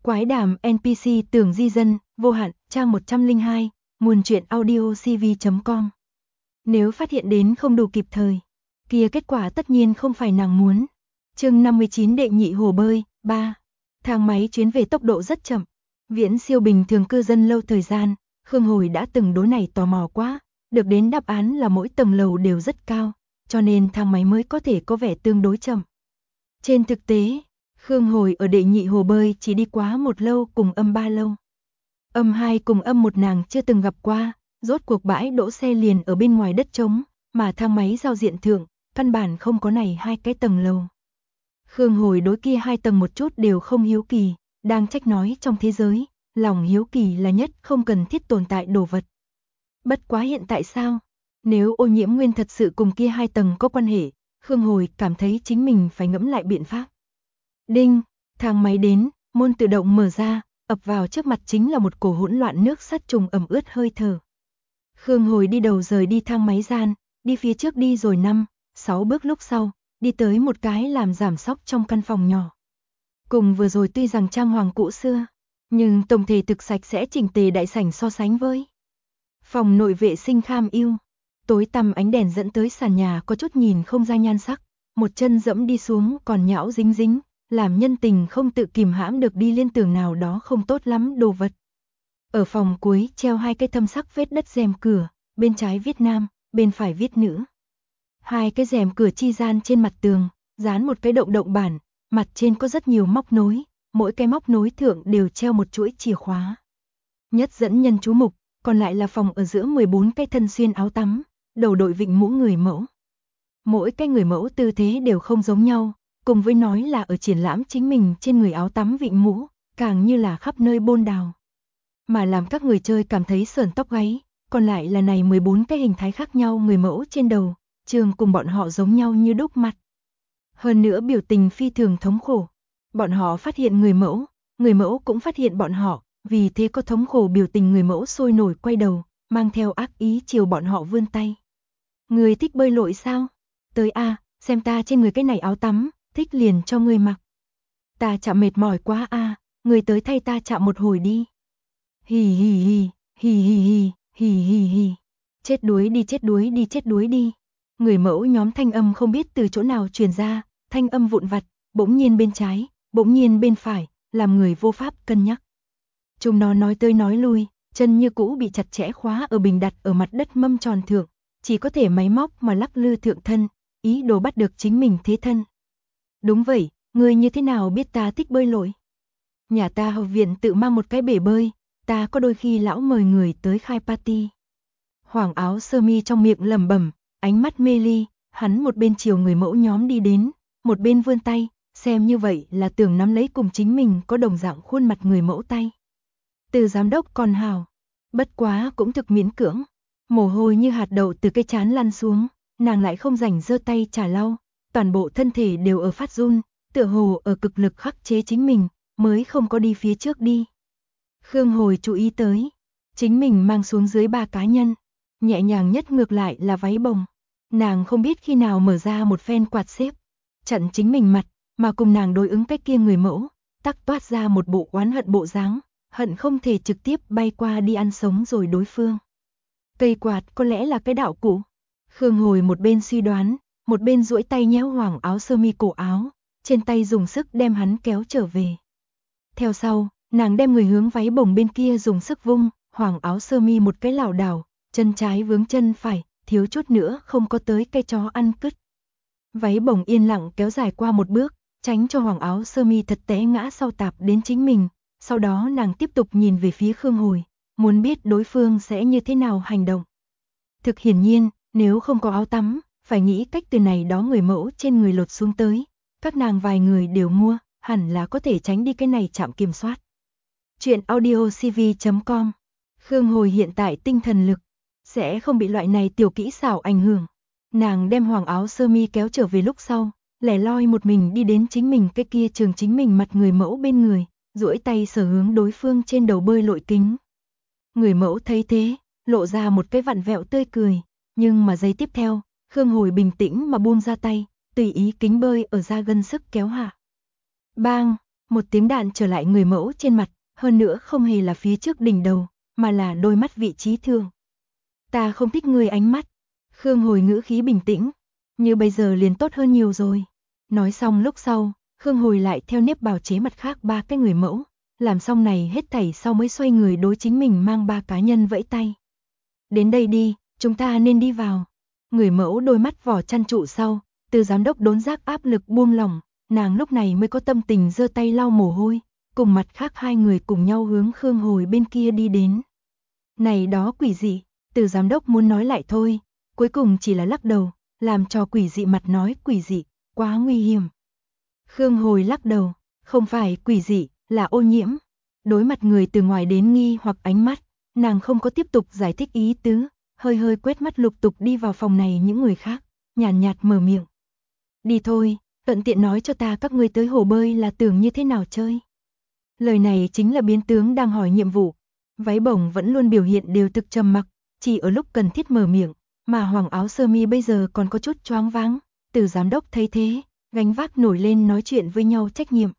Quái đàm NPC tưởng di dân, vô hạn, trang 102, nguồn truyện audio cv.com. Nếu phát hiện đến không đủ kịp thời, kia kết quả tất nhiên không phải nàng muốn. Chương 59 đệ nhị hồ bơi, 3. Thang máy chuyến về tốc độ rất chậm, viễn siêu bình thường cư dân lâu thời gian, Khương Hồi đã từng đối này tò mò quá, được đến đáp án là mỗi tầng lầu đều rất cao, cho nên thang máy mới có thể có vẻ tương đối chậm. Trên thực tế, Khương Hồi ở đệ nhị hồ bơi chỉ đi quá một lâu cùng âm 3 lâu. Âm 2 cùng âm 1 nàng chưa từng gặp qua, rốt cuộc bãi đỗ xe liền ở bên ngoài đất trống, mà thang máy giao diện thượng, căn bản không có này hai cái tầng lầu. Khương Hồi đối kia hai tầng một chút đều không hiếu kỳ, đang trách nói trong thế giới, lòng hiếu kỳ là nhất không cần thiết tồn tại đồ vật. Bất quá hiện tại sao? Nếu ô nhiễm nguyên thật sự cùng kia hai tầng có quan hệ, Khương Hồi cảm thấy chính mình phải ngẫm lại biện pháp. Đinh, thang máy đến, môn tự động mở ra, ập vào trước mặt chính là một cổ hỗn loạn nước sắt trùng ẩm ướt hơi thở. Khương Hồi đi đầu rời đi thang máy gian, đi phía trước đi rồi 5-6 bước lúc sau, đi tới một cái làm giảm sóc trong căn phòng nhỏ. Cùng vừa rồi tuy rằng trang hoàng cũ xưa, nhưng tổng thể thực sạch sẽ chỉnh tề đại sảnh so sánh với. Phòng nội vệ sinh kham ưu, tối tăm ánh đèn dẫn tới sàn nhà có chút nhìn không ra nhan sắc, một chân dẫm đi xuống còn nhão dính dính, làm nhân tình không tự kìm hãm được đi liên tưởng nào đó không tốt lắm đồ vật. Ở phòng cuối treo hai cái thâm sắc vết đất rèm cửa, bên trái viết nam, bên phải viết nữ. Hai cái rèm cửa chi gian trên mặt tường, dán một cái động bản, mặt trên có rất nhiều móc nối, mỗi cái móc nối thượng đều treo một chuỗi chìa khóa. Nhất dẫn nhân chú mục, còn lại là phòng ở giữa 14 cái thân xuyên áo tắm, đầu đội vịnh mũ người mẫu. Mỗi cái người mẫu tư thế đều không giống nhau, cùng với nói là ở triển lãm chính mình trên người áo tắm vịnh mũ, càng như là khắp nơi bôn đào. Mà làm các người chơi cảm thấy sởn tóc gáy, còn lại là này 14 cái hình thái khác nhau người mẫu trên đầu, trường cùng bọn họ giống nhau như đúc mặt. Hơn nữa biểu tình phi thường thống khổ. Bọn họ phát hiện người mẫu cũng phát hiện bọn họ, vì thế có thống khổ biểu tình người mẫu sôi nổi quay đầu, mang theo ác ý chiều bọn họ vươn tay. Người thích bơi lội sao? Tới a, xem ta trên người cái này áo tắm, thích liền cho người mặc. Ta chạm mệt mỏi quá a, người tới thay ta chạm một hồi đi. Hì hì hì, hì hì hì, hì hì hì. Chết đuối đi, chết đuối đi, chết đuối đi. Người mẫu nhóm thanh âm không biết từ chỗ nào truyền ra, thanh âm vụn vặt, bỗng nhiên bên trái, bỗng nhiên bên phải, làm người vô pháp cân nhắc. Chúng nó nói tới nói lui, chân như cũ bị chặt chẽ khóa ở bình đặt ở mặt đất mâm tròn thượng, chỉ có thể máy móc mà lắc lư thượng thân, ý đồ bắt được chính mình thế thân. Đúng vậy, người như thế nào biết ta thích bơi lội? Nhà ta học viện tự mang một cái bể bơi, ta có đôi khi lão mời người tới khai party. Hoàng áo sơ mi trong miệng lẩm bẩm, ánh mắt mê ly, hắn một bên chiều người mẫu nhóm đi đến, một bên vươn tay, xem như vậy là tưởng nắm lấy cùng chính mình có đồng dạng khuôn mặt người mẫu tay. Từ giám đốc còn hào, bất quá cũng thực miễn cưỡng, mồ hôi như hạt đậu từ cái trán lăn xuống, nàng lại không rảnh giơ tay trả lau, toàn bộ thân thể đều ở phát run, tựa hồ ở cực lực khắc chế chính mình, mới không có đi phía trước đi. Khương Hồi chú ý tới, chính mình mang xuống dưới 3 cá nhân, nhẹ nhàng nhất ngược lại là váy bồng. Nàng không biết khi nào mở ra một phen quạt xếp, chặn chính mình mặt, mà cùng nàng đối ứng cách kia người mẫu, tắc toát ra một bộ oán hận bộ dáng, hận không thể trực tiếp bay qua đi ăn sống rồi đối phương. Cây quạt có lẽ là cái đạo cụ. Khương Hồi một bên suy đoán, một bên duỗi tay nhéo Hoàng áo sơ mi cổ áo, trên tay dùng sức đem hắn kéo trở về. Theo sau, nàng đem người hướng váy bồng bên kia dùng sức vung, Hoàng áo sơ mi một cái lảo đảo, chân trái vướng chân phải, thiếu chút nữa không có tới cây chó ăn cứt. Váy bồng yên lặng kéo dài qua một bước, tránh cho Hoàng áo sơ mi thật té ngã sau tạp đến chính mình, sau đó nàng tiếp tục nhìn về phía Khương Hồi, muốn biết đối phương sẽ như thế nào hành động. Thực hiển nhiên, nếu không có áo tắm, phải nghĩ cách từ này đó người mẫu trên người lột xuống tới, các nàng vài người đều mua, hẳn là có thể tránh đi cái này chạm kiểm soát. Chuyện audio cv.com. Khương Hồi hiện tại tinh thần lực sẽ không bị loại này tiểu kỹ xảo ảnh hưởng. Nàng đem Hoàng áo sơ mi kéo trở về lúc sau, lẻ loi một mình đi đến chính mình cái kia trường chính mình mặt người mẫu bên người, duỗi tay sờ hướng đối phương trên đầu bơi lội kính. Người mẫu thấy thế, lộ ra một cái vặn vẹo tươi cười, nhưng mà giây tiếp theo, Khương Hồi bình tĩnh mà buông ra tay, tùy ý kính bơi ở ra gân sức kéo hạ. Bang, một tiếng đạn trở lại người mẫu trên mặt, hơn nữa không hề là phía trước đỉnh đầu, mà là đôi mắt vị trí thường. Ta không thích ngươi ánh mắt. Khương Hồi ngữ khí bình tĩnh, như bây giờ liền tốt hơn nhiều rồi. Nói xong lúc sau, Khương Hồi lại theo nếp bào chế mặt khác 3 cái người mẫu, làm xong này hết thảy sau mới xoay người đối chính mình mang 3 cá nhân vẫy tay. Đến đây đi, chúng ta nên đi vào. Người mẫu đôi mắt vỏ chăn trụ sau, Từ giám đốc đốn giác áp lực buông lỏng, nàng lúc này mới có tâm tình giơ tay lau mồ hôi, cùng mặt khác 2 người cùng nhau hướng Khương Hồi bên kia đi đến. Này đó quỷ dị, Từ giám đốc muốn nói lại thôi, cuối cùng chỉ là lắc đầu, làm cho quỷ dị mặt nói quỷ dị, quá nguy hiểm. Khương Hồi lắc đầu, không phải quỷ dị, là ô nhiễm. Đối mặt người từ ngoài đến nghi hoặc ánh mắt, nàng không có tiếp tục giải thích ý tứ, hơi hơi quét mắt lục tục đi vào phòng này những người khác, nhàn nhạt mở miệng. Đi thôi, thuận tiện nói cho ta các ngươi tới hồ bơi là tưởng như thế nào chơi. Lời này chính là biến tướng đang hỏi nhiệm vụ. Váy bổng vẫn luôn biểu hiện đều thực trầm mặc, chỉ ở lúc cần thiết mở miệng, mà hoàng áo sơ mi bây giờ còn có chút choáng váng. Từ giám đốc thấy thế, gánh vác nổi lên nói chuyện với nhau trách nhiệm.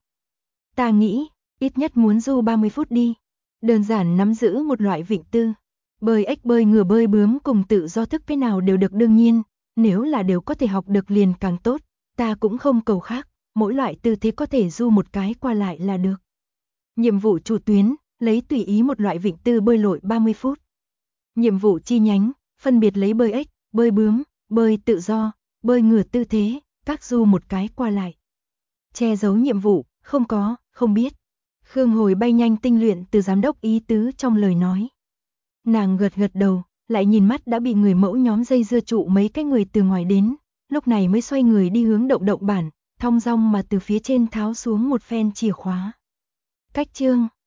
Ta nghĩ, ít nhất muốn du 30 phút đi. Đơn giản nắm giữ một loại vịnh tư. Bơi ếch bơi ngửa bơi bướm cùng tự do thức cái nào đều được đương nhiên, nếu là đều có thể học được liền càng tốt, ta cũng không cầu khác, mỗi loại tư thế có thể du một cái qua lại là được. Nhiệm vụ chủ tuyến, lấy tùy ý một loại vịnh tư bơi lội 30 phút. Nhiệm vụ chi nhánh, phân biệt lấy bơi ếch, bơi bướm, bơi tự do, bơi ngửa tư thế, các du một cái qua lại. Che giấu nhiệm vụ, không có, không biết. Khương Hồi bay nhanh tinh luyện từ giám đốc ý tứ trong lời nói. Nàng gật gật đầu, lại nhìn mắt đã bị người mẫu nhóm dây dưa trụ mấy cái người từ ngoài đến, lúc này mới xoay người đi hướng động động bản, thong dong mà từ phía trên tháo xuống một phen chìa khóa. Cách chương